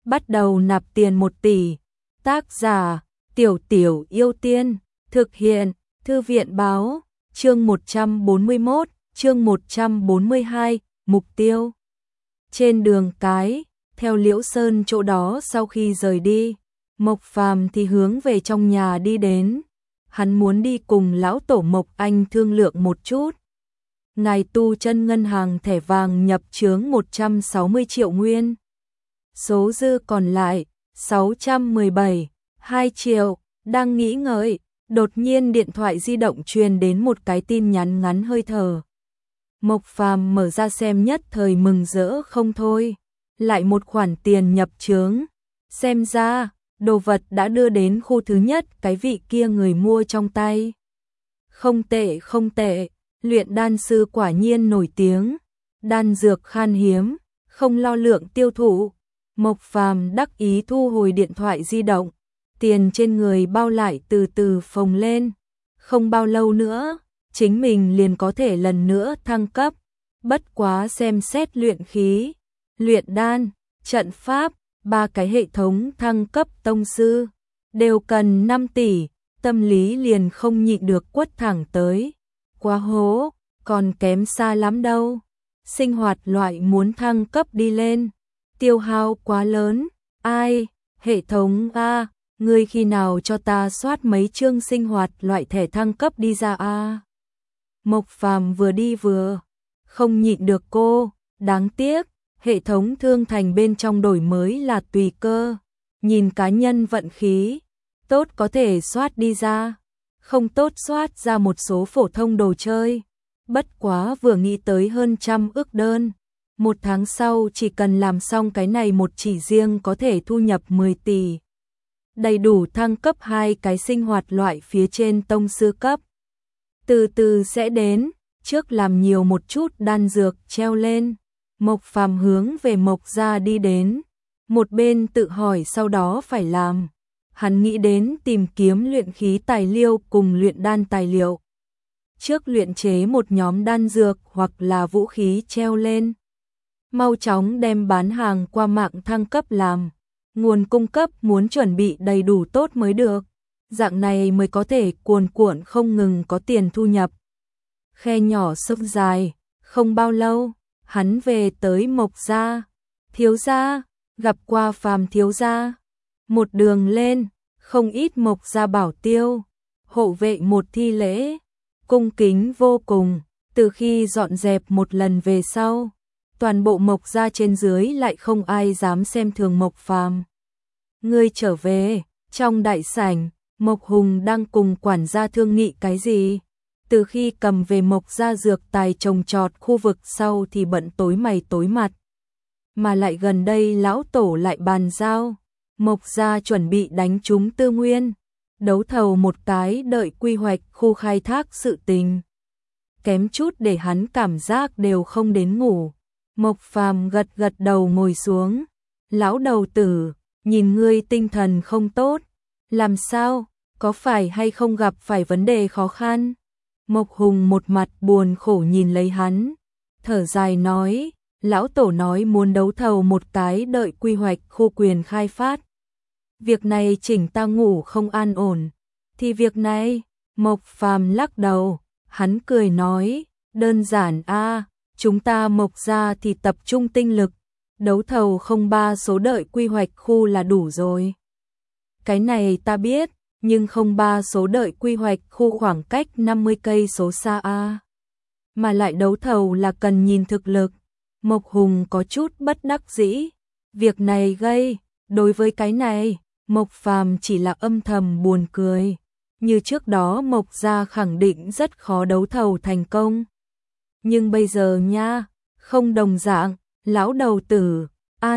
bắt đầu nạp tiền 1 tỷ. Tác giả: Tiểu Tiểu Yêu Tiên. Thực hiện: Thư viện báo. Chương 141, chương 142, mục tiêu. Trên đường cái, theo Liễu Sơn chỗ đó sau khi rời đi, Mộc Phàm thì hướng về trong nhà đi đến. Hắn muốn đi cùng lão tổ Mộc Anh thương lượng một chút. Ngài tu chân ngân hàng thẻ vàng nhập chướng 160 triệu nguyên. Số dư còn lại 617,2 triệu. Đang nghĩ ngợi, đột nhiên điện thoại di động truyền đến một cái tin nhắn ngắn hơi thở. Mộc Phàm mở ra xem nhất thời mừng rỡ không thôi. Lại một khoản tiền nhập chướng. Xem ra, đồ vật đã đưa đến khu thứ nhất cái vị kia người mua trong tay. Không tệ không tệ, luyện đan sư quả nhiên nổi tiếng. Đan dược khan hiếm, không lo lượng tiêu thụ. Mộc Phàm đắc ý thu hồi điện thoại di động. Tiền trên người bao lại từ từ phồng lên. Không bao lâu nữa, chính mình liền có thể lần nữa thăng cấp. Bất quá xem xét luyện khí, luyện đan, trận pháp, 3 cái hệ thống thăng cấp tông sư, đều cần 5 tỷ, tâm lý liền không nhịn được quất thẳng tới. Quá hố, còn kém xa lắm đâu. Sinh hoạt loại muốn thăng cấp đi lên, tiêu hao quá lớn. Ai, hệ thống A, ngươi khi nào cho ta soát mấy chương sinh hoạt loại thẻ thăng cấp đi ra A. Mộc Phàm vừa đi vừa không nhịn được cô, đáng tiếc, hệ thống thương thành bên trong đổi mới là tùy cơ, nhìn cá nhân vận khí, tốt có thể soát đi ra, không tốt soát ra một số phổ thông đồ chơi. Bất quá vừa nghĩ tới hơn 100 ức đơn, 1 tháng sau chỉ cần làm xong cái này một chỉ riêng có thể thu nhập 10 tỷ. Đầy đủ thăng cấp 2 cái sinh hoạt loại phía trên tông sư cấp. Từ từ sẽ đến, trước làm nhiều một chút đan dược treo lên. Mộc Phàm hướng về Mộc gia đi đến, một bên tự hỏi sau đó phải làm. Hắn nghĩ đến tìm kiếm luyện khí tài liệu cùng luyện đan tài liệu. Trước luyện chế một nhóm đan dược hoặc là vũ khí treo lên. Mau chóng đem bán hàng qua mạng thăng cấp làm. Nguồn cung cấp muốn chuẩn bị đầy đủ tốt mới được. Dạng này mới có thể cuồn cuộn không ngừng có tiền thu nhập. Khe nhỏ sông dài, không bao lâu, hắn về tới Mộc gia. Thiếu gia, gặp qua Phàm thiếu gia. Một đường lên, không ít Mộc gia bảo tiêu, hộ vệ một thi lễ, cung kính vô cùng. Từ khi dọn dẹp một lần về sau, toàn bộ Mộc gia trên dưới lại không ai dám xem thường Mộc Phàm. Ngươi trở về. Trong đại sảnh, Mộc Hùng đang cùng quản gia thương nghị cái gì. Từ khi cầm về Mộc gia dược tài trồng trọt khu vực sau thì bận tối mày tối mặt. Mà lại gần đây lão tổ lại bàn giao, Mộc gia chuẩn bị đánh trúng tư nguyên, đấu thầu một cái đợi quy hoạch khu khai thác sự tình. Kém chút để hắn cảm giác đều không đến ngủ. Mộc Phàm gật gật đầu ngồi xuống. Lão đầu tử, nhìn ngươi tinh thần không tốt. Làm sao, có phải hay không gặp phải vấn đề khó khăn? Mộc Hùng một mặt buồn khổ nhìn lấy hắn, thở dài nói, lão tổ nói muốn đấu thầu một cái đợi quy hoạch khu quyền khai phát. Việc này chỉnh ta ngủ không an ổn. Thì việc này, Mộc Phàm lắc đầu, hắn cười nói, đơn giản a, chúng ta Mộc gia thì tập trung tinh lực, đấu thầu 03 số đợi quy hoạch khu là đủ rồi. Cái này ta biết, nhưng 03 số đợi quy hoạch khu khoảng cách 50 cây số xa a. Mà lại đấu thầu là cần nhìn thực lực. Mộc Hùng có chút bất đắc dĩ. Việc này gây, đối với cái này, Mộc Phàm chỉ là âm thầm buồn cười. Như trước đó Mộc gia khẳng định rất khó đấu thầu thành công. Nhưng bây giờ nha, không đồng dạng, lão đầu tử,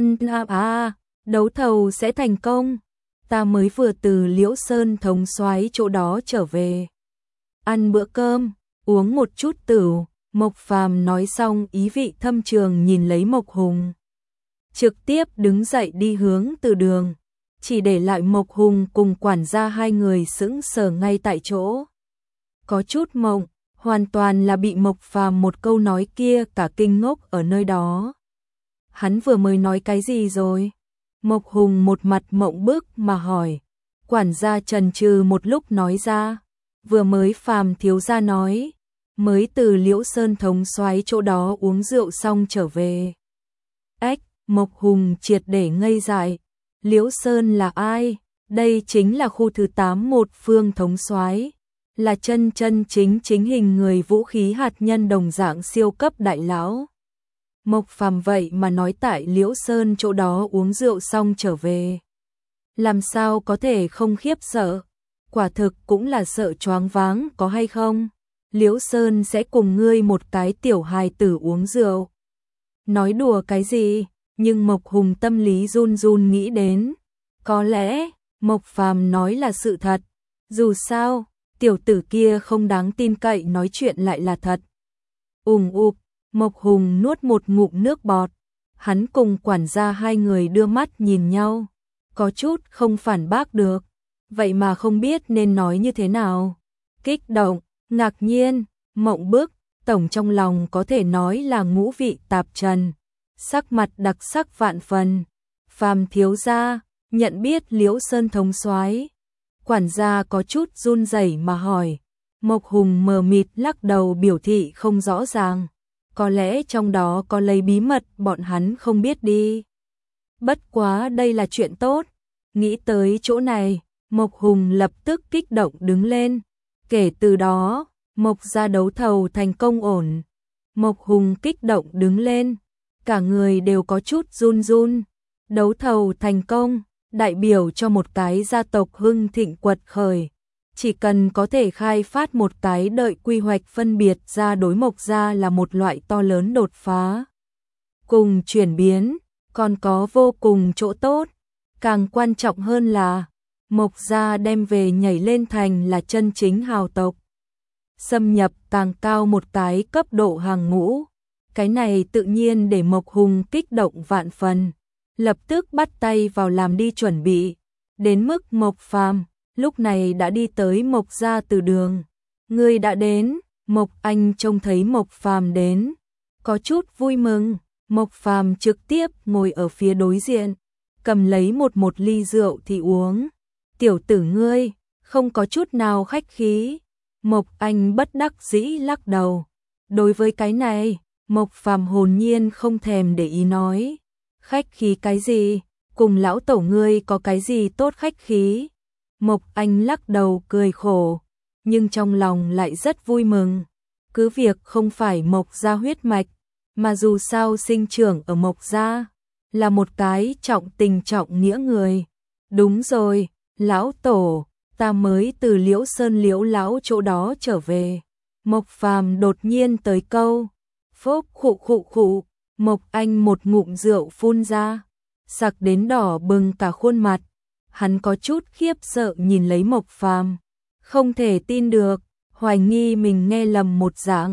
đấu thầu sẽ thành công. Ta mới vừa từ Liễu Sơn thống soái chỗ đó trở về. Ăn bữa cơm, uống một chút tửu, Mộc Phàm nói xong ý vị thâm trường nhìn lấy Mộc Hùng. Trực tiếp đứng dậy đi hướng từ đường, chỉ để lại Mộc Hùng cùng quản gia hai người sững sờ ngay tại chỗ. Có chút mộng, hoàn toàn là bị Mộc Phàm một câu nói kia cả kinh ngốc ở nơi đó. Hắn vừa mới nói cái gì rồi? Mộc Hùng một mặt mộng bức mà hỏi. Quản gia chần chừ một lúc nói ra, vừa mới Phàm thiếu gia nói, mới từ Liễu Sơn thống soái chỗ đó uống rượu xong trở về. Ếch, Mộc Hùng triệt để ngây dại. Liễu Sơn là ai? Đây chính là khu thứ 8 một phương thống soái, là chân chính hình người vũ khí hạt nhân đồng dạng siêu cấp đại lão. Mộc Phàm vậy mà nói tại Liễu Sơn chỗ đó uống rượu xong trở về. Làm sao có thể không khiếp sợ? Quả thực cũng là sợ choáng váng có hay không? Liễu Sơn sẽ cùng ngươi một cái tiểu hài tử uống rượu. Nói đùa cái gì? Nhưng Mộc Hùng tâm lý run run nghĩ đến. Có lẽ, Mộc Phàm nói là sự thật. Dù sao, tiểu tử kia không đáng tin cậy nói chuyện lại là thật. Ụp, Mộc Hùng nuốt một ngụm nước bọt. Hắn cùng quản gia hai người đưa mắt nhìn nhau. Có chút không phản bác được. Vậy mà không biết nên nói như thế nào. Kích động, ngạc nhiên, mộng bức, tổng trong lòng có thể nói là ngũ vị tạp trần. Sắc mặt đặc sắc vạn phần. Phàm thiếu gia, nhận biết Liễu Sơn thống soái. Quản gia có chút run rẩy mà hỏi. Mộc Hùng mờ mịt lắc đầu biểu thị không rõ ràng. Có lẽ trong đó có lấy bí mật bọn hắn không biết đi. Bất quá đây là chuyện tốt. Nghĩ tới chỗ này, Mộc Hùng lập tức kích động đứng lên. Kể từ đó, Mộc gia đấu thầu thành công ổn. Mộc Hùng kích động đứng lên. Cả người đều có chút run run. Đấu thầu thành công, đại biểu cho một cái gia tộc hưng thịnh quật khởi. Chỉ cần có thể khai phát một cái đợi quy hoạch phân biệt ra đối Mộc gia là một loại to lớn đột phá. Cùng chuyển biến, còn có vô cùng chỗ tốt. Càng quan trọng hơn là, Mộc gia đem về nhảy lên thành là chân chính hào tộc. Xâm nhập càng cao một cái cấp độ hàng ngũ. Cái này tự nhiên để Mộc Hùng kích động vạn phần. Lập tức bắt tay vào làm đi chuẩn bị. Đến mức Mộc Phàm lúc này đã đi tới Mộc gia từ đường. Người đã đến, Mộc Anh trông thấy Mộc Phàm đến. Có chút vui mừng, Mộc Phàm trực tiếp ngồi ở phía đối diện. Cầm lấy một ly rượu thì uống. Tiểu tử ngươi, không có chút nào khách khí. Mộc Anh bất đắc dĩ lắc đầu. Đối với cái này, Mộc Phàm hồn nhiên không thèm để ý nói. Khách khí cái gì, cùng lão tổ ngươi có cái gì tốt khách khí. Mộc Anh lắc đầu cười khổ, nhưng trong lòng lại rất vui mừng. Cứ việc không phải Mộc gia huyết mạch, mà dù sao sinh trưởng ở Mộc gia, là một cái trọng tình trọng nghĩa người. Đúng rồi, lão tổ, ta mới từ Liễu Sơn Liễu lão chỗ đó trở về. Mộc Phàm đột nhiên tới câu. Phốc khụ, Mộc Anh một ngụm rượu phun ra, sặc đến đỏ bừng cả khuôn mặt. Hắn có chút khiếp sợ nhìn lấy Mộc Phàm, không thể tin được, hoài nghi mình nghe lầm một dạng.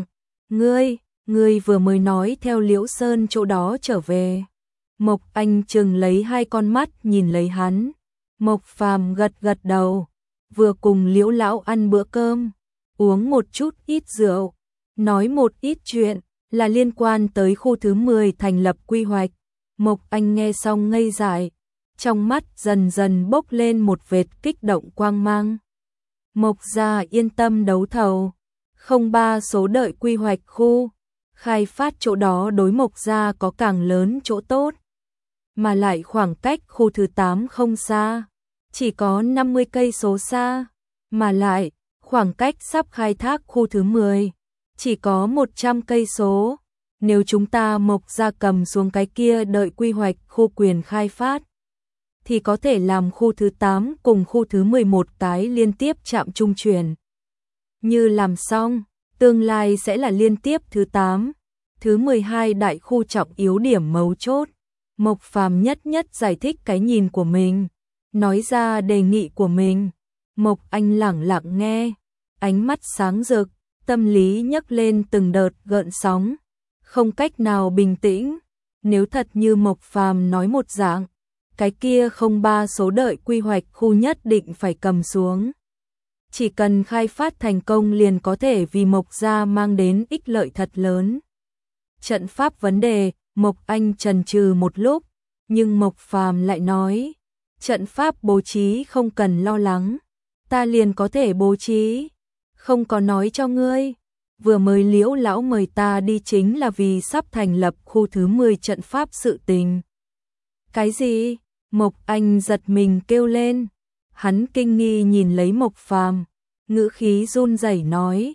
Ngươi vừa mới nói theo Liễu Sơn chỗ đó trở về. Mộc Anh trừng lấy hai con mắt nhìn lấy hắn. Mộc Phàm gật đầu, vừa cùng Liễu lão ăn bữa cơm, uống một chút ít rượu, nói một ít chuyện là liên quan tới khu thứ 10 thành lập quy hoạch. Mộc Anh nghe xong ngây dại, trong mắt dần dần bốc lên một vệt kích động quang mang. Mộc gia yên tâm đấu thầu, 03 số đợi quy hoạch khu, khai phát chỗ đó đối Mộc gia có càng lớn chỗ tốt. Mà lại khoảng cách khu thứ 8 không xa, chỉ có 50 cây số xa, mà lại khoảng cách sắp khai thác khu thứ 10 chỉ có 100 cây số. Nếu chúng ta Mộc gia cầm xuống cái kia đợi quy hoạch khu quyền khai phát, thì có thể làm khu thứ 8 cùng khu thứ 11 cái liên tiếp chạm trung chuyển. Như làm xong, tương lai sẽ là liên tiếp thứ 8, thứ 12 đại khu trọng yếu điểm mấu chốt. Mộc Phàm nhất giải thích cái nhìn của mình, nói ra đề nghị của mình. Mộc Anh lẳng lặng nghe, ánh mắt sáng rực, tâm lý nhấc lên từng đợt gợn sóng, không cách nào bình tĩnh. Nếu thật như Mộc Phàm nói một dạng, cái kia 03 số đợi quy hoạch khu nhất định phải cầm xuống. Chỉ cần khai phát thành công liền có thể vì Mộc gia mang đến ích lợi thật lớn. Trận pháp vấn đề, Mộc Anh chần chừ một lúc, Nhưng Mộc Phàm lại nói, trận pháp bố trí không cần lo lắng, ta liền có thể bố trí, không có nói cho ngươi. Vừa mới Liễu lão mời ta đi chính là vì sắp thành lập khu thứ 10 trận pháp sự tình. Cái gì? Mộc Anh giật mình kêu lên. Hắn kinh nghi nhìn lấy Mộc Phàm, ngữ khí run rẩy nói,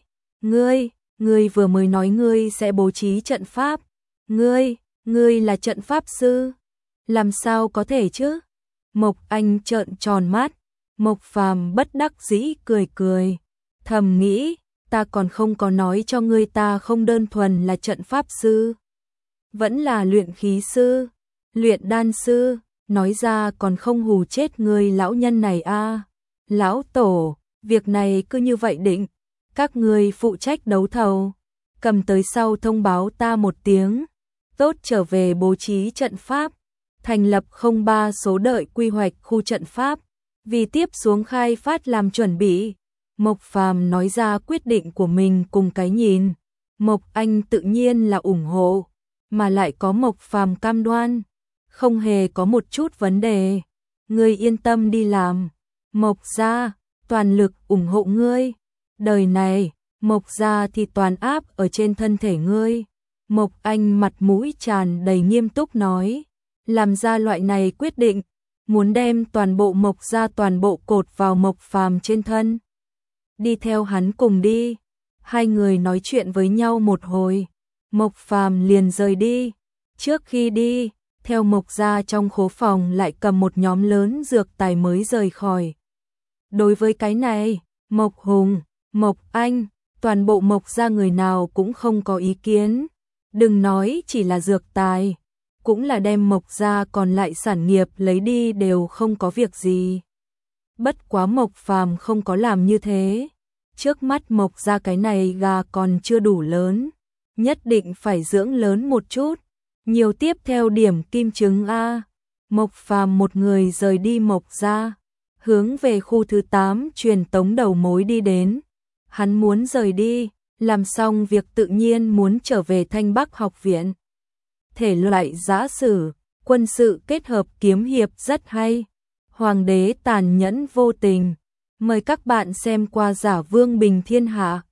ngươi vừa mới nói ngươi sẽ bố trí trận pháp, ngươi là trận pháp sư, làm sao có thể chứ? Mộc Anh trợn tròn mắt, Mộc Phàm bất đắc dĩ cười cười, thầm nghĩ, ta còn không có nói cho ngươi ta không đơn thuần là trận pháp sư, vẫn là luyện khí sư, luyện đan sư, nói ra còn không hù chết ngươi lão nhân này a. Lão tổ, việc này cứ như vậy định, các ngươi phụ trách đấu thầu, cầm tới sau thông báo ta một tiếng, tốt trở về bố trí trận pháp, thành lập 03 số đợi quy hoạch khu trận pháp, vì tiếp xuống khai phát làm chuẩn bị. Mộc Phàm nói ra quyết định của mình cùng cái nhìn, Mộc Anh tự nhiên là ủng hộ, mà lại có Mộc Phàm cam đoan, không hề có một chút vấn đề, ngươi yên tâm đi làm, Mộc gia toàn lực ủng hộ ngươi, đời này, Mộc gia thì toàn áp ở trên thân thể ngươi. Mộc Anh mặt mũi tràn đầy nghiêm túc nói, làm ra loại này quyết định, muốn đem toàn bộ Mộc gia toàn bộ cột vào Mộc Phàm trên thân. Đi theo hắn cùng đi. Hai người nói chuyện với nhau một hồi, Mộc Phàm liền rời đi. Trước khi đi, theo Mộc gia trong khố phòng lại cầm một nhóm lớn dược tài mới rời khỏi. Đối với cái này, Mộc Hùng, Mộc Anh, toàn bộ Mộc gia người nào cũng không có ý kiến. Đừng nói chỉ là dược tài, cũng là đem Mộc gia còn lại sản nghiệp lấy đi đều không có việc gì. Bất quá Mộc Phàm không có làm như thế. Trước mắt Mộc gia cái này gà còn chưa đủ lớn, nhất định phải dưỡng lớn một chút, nhiều tiếp theo điểm kim trứng a. Mộc Phàm một người rời đi Mộc gia, hướng về khu thứ 8 truyền tống đầu mối đi đến. Hắn muốn rời đi, làm xong việc tự nhiên muốn trở về Thanh Bắc học viện. Thể loại giã sử, quân sự kết hợp kiếm hiệp rất hay. Hoàng đế tàn nhẫn vô tình. Mời các bạn xem qua Giả Vương Bình Thiên Hạ.